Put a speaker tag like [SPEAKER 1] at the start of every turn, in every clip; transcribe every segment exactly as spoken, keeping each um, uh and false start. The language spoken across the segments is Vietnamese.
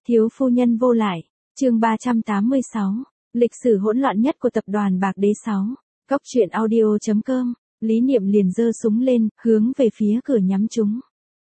[SPEAKER 1] Thiếu phu nhân vô lại, chương ba trăm tám mươi sáu, lịch sử hỗn loạn nhất của tập đoàn Bạc Đế sáu. Cốc truyện audio.com, Lý Niệm liền giơ súng lên, hướng về phía cửa nhắm trúng.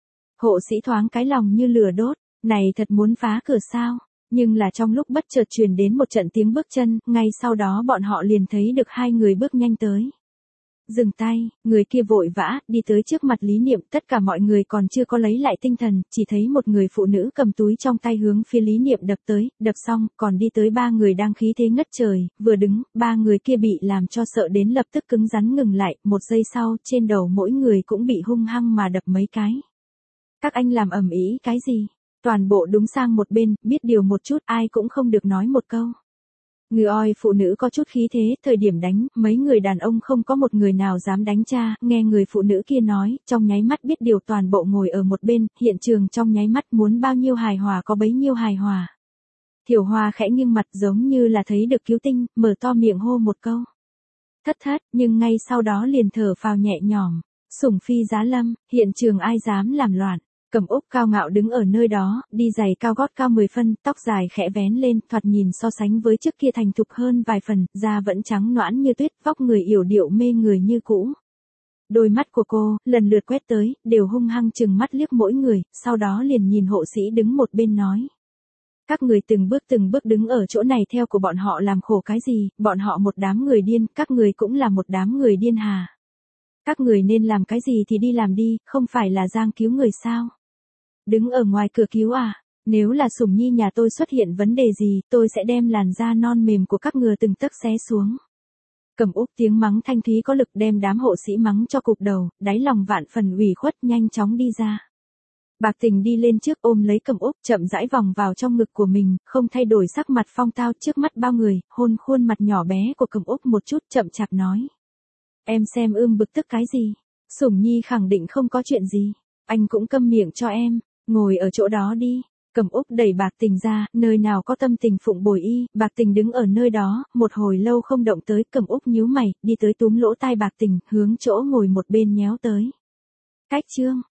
[SPEAKER 1] Hộ sĩ thoáng cái lòng như lửa đốt, này thật muốn phá cửa sao? Nhưng là trong lúc bất chợt truyền đến một trận tiếng bước chân, ngay sau đó bọn họ liền thấy được hai người bước nhanh tới. Dừng tay, người kia vội vã, đi tới trước mặt Lý Niệm, tất cả mọi người còn chưa có lấy lại tinh thần, chỉ thấy một người phụ nữ cầm túi trong tay hướng phía Lý Niệm đập tới, đập xong, còn đi tới ba người đang khí thế ngất trời, vừa đứng, ba người kia bị làm cho sợ đến lập tức cứng rắn ngừng lại, một giây sau, trên đầu mỗi người cũng bị hung hăng mà đập mấy cái. Các anh làm ầm ĩ cái gì? Toàn bộ đúng sang một bên, biết điều một chút, ai cũng không được nói một câu. Ngư oi phụ nữ có chút khí thế, thời điểm đánh, mấy người đàn ông không có một người nào dám đánh cha, nghe người phụ nữ kia nói, trong nháy mắt biết điều toàn bộ ngồi ở một bên, hiện trường trong nháy mắt muốn bao nhiêu hài hòa có bấy nhiêu hài hòa. Thiểu Hoa khẽ nghiêng mặt giống như là thấy được cứu tinh, mở to miệng hô một câu. Thất thất, nhưng ngay sau đó liền thở phào nhẹ nhõm, sủng phi giá lâm, hiện trường ai dám làm loạn. Cẩm Úc cao ngạo đứng ở nơi đó, đi giày cao gót cao mười phân, tóc dài khẽ vén lên, thoạt nhìn so sánh với trước kia thành thục hơn vài phần, da vẫn trắng nõn như tuyết, vóc người yểu điệu mê người như cũ. Đôi mắt của cô, lần lượt quét tới, đều hung hăng chừng mắt liếc mỗi người, sau đó liền nhìn hộ sĩ đứng một bên nói. Các người từng bước từng bước đứng ở chỗ này theo của bọn họ làm khổ cái gì, bọn họ một đám người điên, các người cũng là một đám người điên hà. Các người nên làm cái gì thì đi làm đi, không phải là giang cứu người sao? Đứng ở ngoài cửa cứu à? Nếu là Sủng Nhi nhà tôi xuất hiện vấn đề gì, tôi sẽ đem làn da non mềm của các ngừa từng tấc xé xuống. Cẩm Úc tiếng mắng thanh thúy có lực đem đám hộ sĩ mắng cho cụp đầu, đáy lòng vạn phần ủy khuất nhanh chóng đi ra. Bạc Tình đi lên trước ôm lấy Cẩm Úc chậm rãi vòng vào trong ngực của mình, không thay đổi sắc mặt phong tao trước mắt bao người, hôn khuôn mặt nhỏ bé của Cẩm Úc một chút chậm chạp nói. Em xem ưm bực tức cái gì? Sủng Nhi khẳng định không có chuyện gì. Anh cũng câm miệng cho em. Ngồi ở chỗ đó đi. Cẩm Úc đẩy Bạc Tình ra, nơi nào có tâm tình phụng bồi y, Bạc Tình đứng ở nơi đó, một hồi lâu không động tới, Cẩm Úc nhíu mày, đi tới túm lỗ tai Bạc Tình, hướng chỗ ngồi một bên nhéo tới. Cách chương,